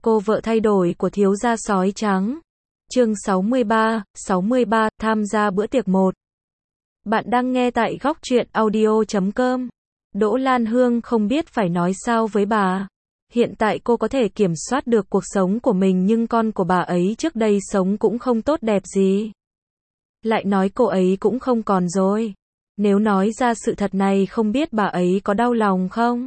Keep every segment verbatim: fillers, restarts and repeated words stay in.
Cô vợ thay đổi của thiếu gia sói trắng. Chương sáu mươi ba, sáu mươi ba, tham gia bữa tiệc một. Bạn đang nghe tại góc truyện audio chấm com. Đỗ Lan Hương không biết phải nói sao với bà. Hiện tại cô có thể kiểm soát được cuộc sống của mình, nhưng con của bà ấy trước đây sống cũng không tốt đẹp gì. Lại nói cô ấy cũng không còn rồi. Nếu nói ra sự thật này không biết bà ấy có đau lòng không?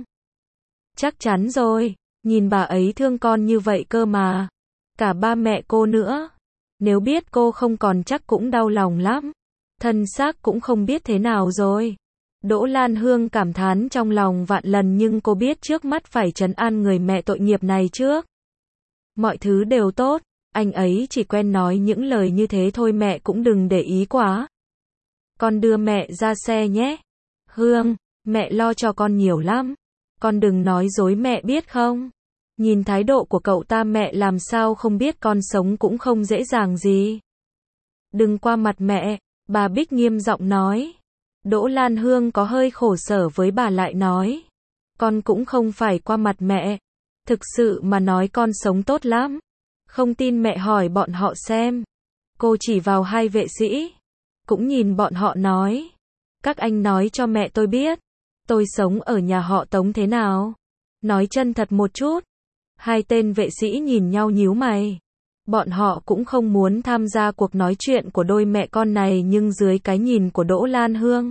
Chắc chắn rồi, nhìn bà ấy thương con như vậy cơ mà. Cả ba mẹ cô nữa. Nếu biết cô không còn chắc cũng đau lòng lắm. Thân xác cũng không biết thế nào rồi. Đỗ Lan Hương cảm thán trong lòng vạn lần, nhưng cô biết trước mắt phải trấn an người mẹ tội nghiệp này trước. Mọi thứ đều tốt, anh ấy chỉ quen nói những lời như thế thôi, mẹ cũng đừng để ý quá. Con đưa mẹ ra xe nhé. Hương, mẹ lo cho con nhiều lắm. Con đừng nói dối mẹ biết không? Nhìn thái độ của cậu ta mẹ làm sao không biết con sống cũng không dễ dàng gì. Đừng qua mặt mẹ, bà Bích nghiêm giọng nói. Đỗ Lan Hương có hơi khổ sở với bà, lại nói. Con cũng không phải qua mặt mẹ. Thực sự mà nói con sống tốt lắm. Không tin mẹ hỏi bọn họ xem. Cô chỉ vào hai vệ sĩ. Cũng nhìn bọn họ nói. Các anh nói cho mẹ tôi biết. Tôi sống ở nhà họ Tống thế nào? Nói chân thật một chút. Hai tên vệ sĩ nhìn nhau nhíu mày. Bọn họ cũng không muốn tham gia cuộc nói chuyện của đôi mẹ con này, nhưng dưới cái nhìn của Đỗ Lan Hương,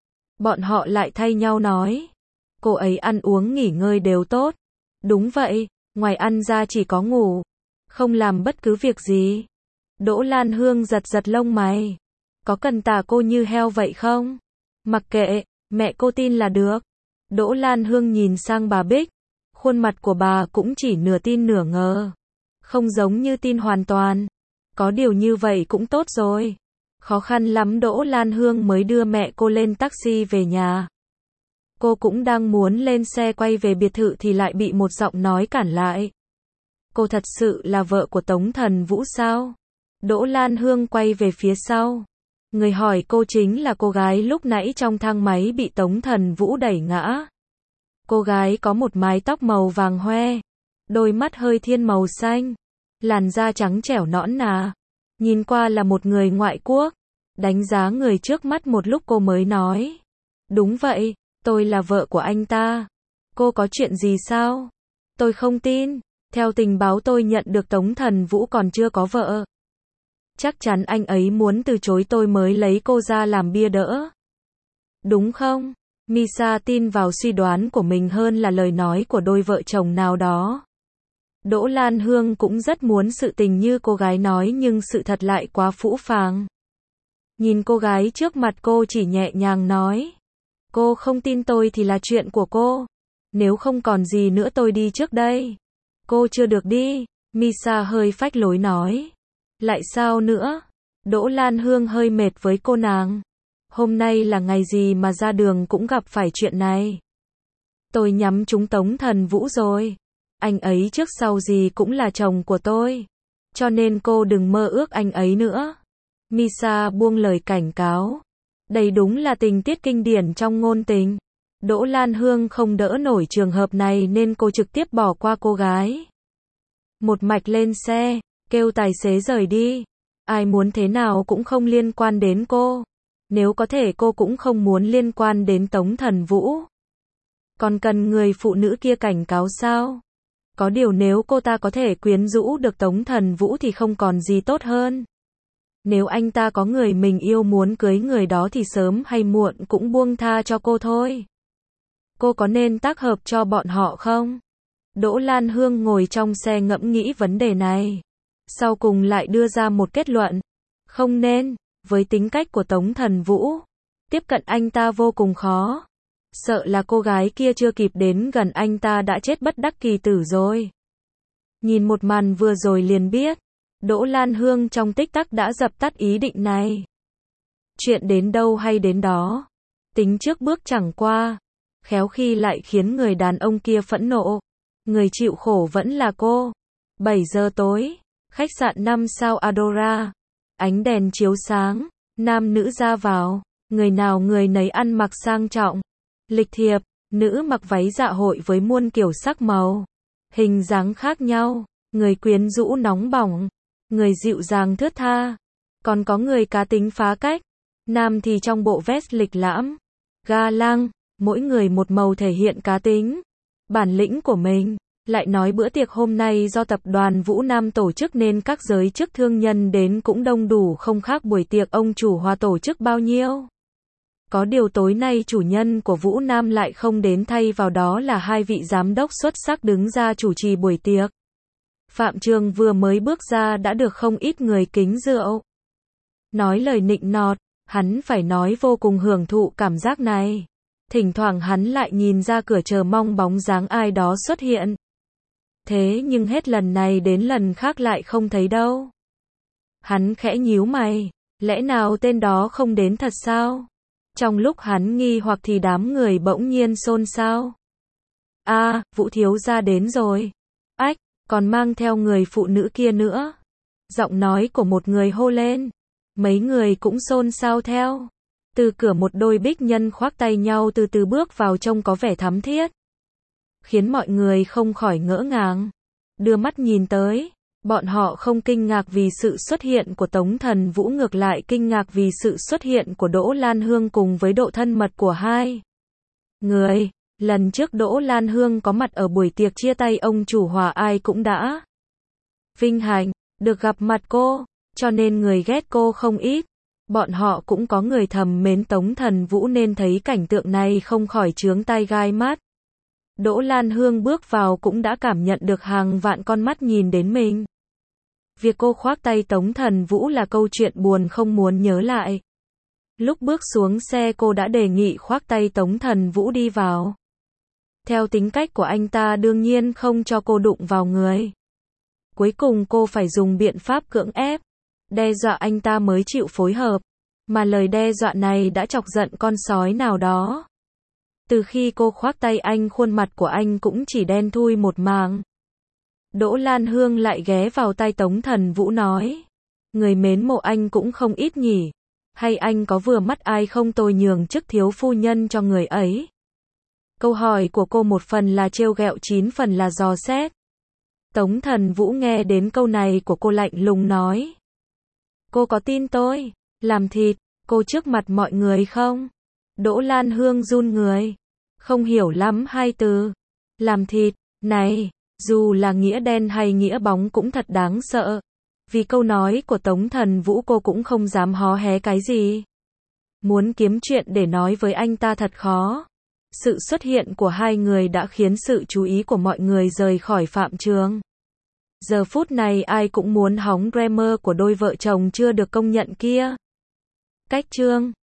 bọn họ lại thay nhau nói. Cô ấy ăn uống nghỉ ngơi đều tốt. Đúng vậy, ngoài ăn ra chỉ có ngủ. Không làm bất cứ việc gì. Đỗ Lan Hương giật giật lông mày. Có cần tả cô như heo vậy không? Mặc kệ, mẹ cô tin là được. Đỗ Lan Hương nhìn sang bà Bích. Khuôn mặt của bà cũng chỉ nửa tin nửa ngờ. Không giống như tin hoàn toàn. Có điều như vậy cũng tốt rồi. Khó khăn lắm Đỗ Lan Hương mới đưa mẹ cô lên taxi về nhà. Cô cũng đang muốn lên xe quay về biệt thự thì lại bị một giọng nói cản lại. Cô thật sự là vợ của Tống Thần Vũ sao? Đỗ Lan Hương quay về phía sau. Người hỏi cô chính là cô gái lúc nãy trong thang máy bị Tống Thần Vũ đẩy ngã. Cô gái có một mái tóc màu vàng hoe, đôi mắt hơi thiên màu xanh, làn da trắng trẻo nõn nà, nhìn qua là một người ngoại quốc. Đánh giá người trước mắt một lúc cô mới nói. Đúng vậy, tôi là vợ của anh ta. Cô có chuyện gì sao? Tôi không tin, theo tình báo tôi nhận được Tống Thần Vũ còn chưa có vợ. Chắc chắn anh ấy muốn từ chối tôi mới lấy cô ra làm bia đỡ. Đúng không? Misa tin vào suy đoán của mình hơn là lời nói của đôi vợ chồng nào đó. Đỗ Lan Hương cũng rất muốn sự tình như cô gái nói, nhưng sự thật lại quá phũ phàng. Nhìn cô gái trước mặt cô chỉ nhẹ nhàng nói. Cô không tin tôi thì là chuyện của cô. Nếu không còn gì nữa tôi đi trước đây. Cô chưa được đi. Misa hơi phách lối nói. Lại sao nữa? Đỗ Lan Hương hơi mệt với cô nàng. Hôm nay là ngày gì mà ra đường cũng gặp phải chuyện này. Tôi nhắm trúng Tống Thần Vũ rồi. Anh ấy trước sau gì cũng là chồng của tôi. Cho nên cô đừng mơ ước anh ấy nữa. Misa buông lời cảnh cáo. Đây đúng là tình tiết kinh điển trong ngôn tình. Đỗ Lan Hương không đỡ nổi trường hợp này nên cô trực tiếp bỏ qua cô gái. Một mạch lên xe, kêu tài xế rời đi. Ai muốn thế nào cũng không liên quan đến cô. Nếu có thể cô cũng không muốn liên quan đến Tống Thần Vũ. Còn cần người phụ nữ kia cảnh cáo sao? Có điều nếu cô ta có thể quyến rũ được Tống Thần Vũ thì không còn gì tốt hơn. Nếu anh ta có người mình yêu muốn cưới người đó thì sớm hay muộn cũng buông tha cho cô thôi. Cô có nên tác hợp cho bọn họ không? Đỗ Lan Hương ngồi trong xe ngẫm nghĩ vấn đề này. Sau cùng lại đưa ra một kết luận. Không nên. Với tính cách của Tống Thần Vũ, tiếp cận anh ta vô cùng khó. Sợ là cô gái kia chưa kịp đến gần anh ta đã chết bất đắc kỳ tử rồi. Nhìn một màn vừa rồi liền biết, Đỗ Lan Hương trong tích tắc đã dập tắt ý định này. Chuyện đến đâu hay đến đó. Tính trước bước chẳng qua, khéo khi lại khiến người đàn ông kia phẫn nộ. Người chịu khổ vẫn là cô. bảy giờ tối, khách sạn năm sao Adora. Ánh đèn chiếu sáng, nam nữ ra vào, người nào người nấy ăn mặc sang trọng, lịch thiệp, nữ mặc váy dạ hội với muôn kiểu sắc màu, hình dáng khác nhau, người quyến rũ nóng bỏng, người dịu dàng thướt tha, còn có người cá tính phá cách. Nam thì trong bộ vest lịch lãm, ga lăng, mỗi người một màu thể hiện cá tính, bản lĩnh của mình. Lại nói bữa tiệc hôm nay do tập đoàn Vũ Nam tổ chức nên các giới chức thương nhân đến cũng đông đủ, không khác buổi tiệc ông chủ Hòa tổ chức bao nhiêu. Có điều tối nay chủ nhân của Vũ Nam lại không đến, thay vào đó là hai vị giám đốc xuất sắc đứng ra chủ trì buổi tiệc. Phạm Trường vừa mới bước ra đã được không ít người kính rượu. Nói lời nịnh nọt, hắn phải nói vô cùng hưởng thụ cảm giác này. Thỉnh thoảng hắn lại nhìn ra cửa chờ mong bóng dáng ai đó xuất hiện. Thế nhưng hết lần này đến lần khác lại không thấy đâu. Hắn khẽ nhíu mày, lẽ nào tên đó không đến thật sao? Trong lúc hắn nghi hoặc thì đám người bỗng nhiên xôn xao. A, à, Vũ thiếu gia đến rồi. Ách, còn mang theo người phụ nữ kia nữa. Giọng nói của một người hô lên. Mấy người cũng xôn xao theo. Từ cửa một đôi bích nhân khoác tay nhau từ từ bước vào, trông có vẻ thắm thiết, khiến mọi người không khỏi ngỡ ngàng, đưa mắt nhìn tới. Bọn họ không kinh ngạc vì sự xuất hiện của Tống Thần Vũ, ngược lại kinh ngạc vì sự xuất hiện của Đỗ Lan Hương cùng với độ thân mật của hai người. Lần trước Đỗ Lan Hương có mặt ở buổi tiệc chia tay ông chủ Hòa, ai cũng đã vinh hạnh được gặp mặt cô, cho nên người ghét cô không ít. Bọn họ cũng có người thầm mến Tống Thần Vũ nên thấy cảnh tượng này không khỏi chướng tai gai mắt. Đỗ Lan Hương bước vào cũng đã cảm nhận được hàng vạn con mắt nhìn đến mình. Việc cô khoác tay Tống Thần Vũ là câu chuyện buồn không muốn nhớ lại. Lúc bước xuống xe cô đã đề nghị khoác tay Tống Thần Vũ đi vào. Theo tính cách của anh ta đương nhiên không cho cô đụng vào người. Cuối cùng cô phải dùng biện pháp cưỡng ép, đe dọa anh ta mới chịu phối hợp. Mà lời đe dọa này đã chọc giận con sói nào đó. Từ khi cô khoác tay anh, khuôn mặt của anh cũng chỉ đen thui một mảng. Đỗ Lan Hương lại ghé vào tai Tống Thần Vũ nói. Người mến mộ anh cũng không ít nhỉ. Hay anh có vừa mắt ai không, tôi nhường chức thiếu phu nhân cho người ấy. Câu hỏi của cô một phần là trêu ghẹo, chín phần là dò xét. Tống Thần Vũ nghe đến câu này của cô lạnh lùng nói. Cô có tin tôi làm thịt cô trước mặt mọi người không? Đỗ Lan Hương run người, không hiểu lắm hai từ làm thịt này, dù là nghĩa đen hay nghĩa bóng cũng thật đáng sợ. Vì câu nói của Tống Thần Vũ cô cũng không dám hó hé cái gì. Muốn kiếm chuyện để nói với anh ta thật khó. Sự xuất hiện của hai người đã khiến sự chú ý của mọi người rời khỏi Phạm Trường. Giờ phút này ai cũng muốn hóng glamour của đôi vợ chồng chưa được công nhận kia. Cách chương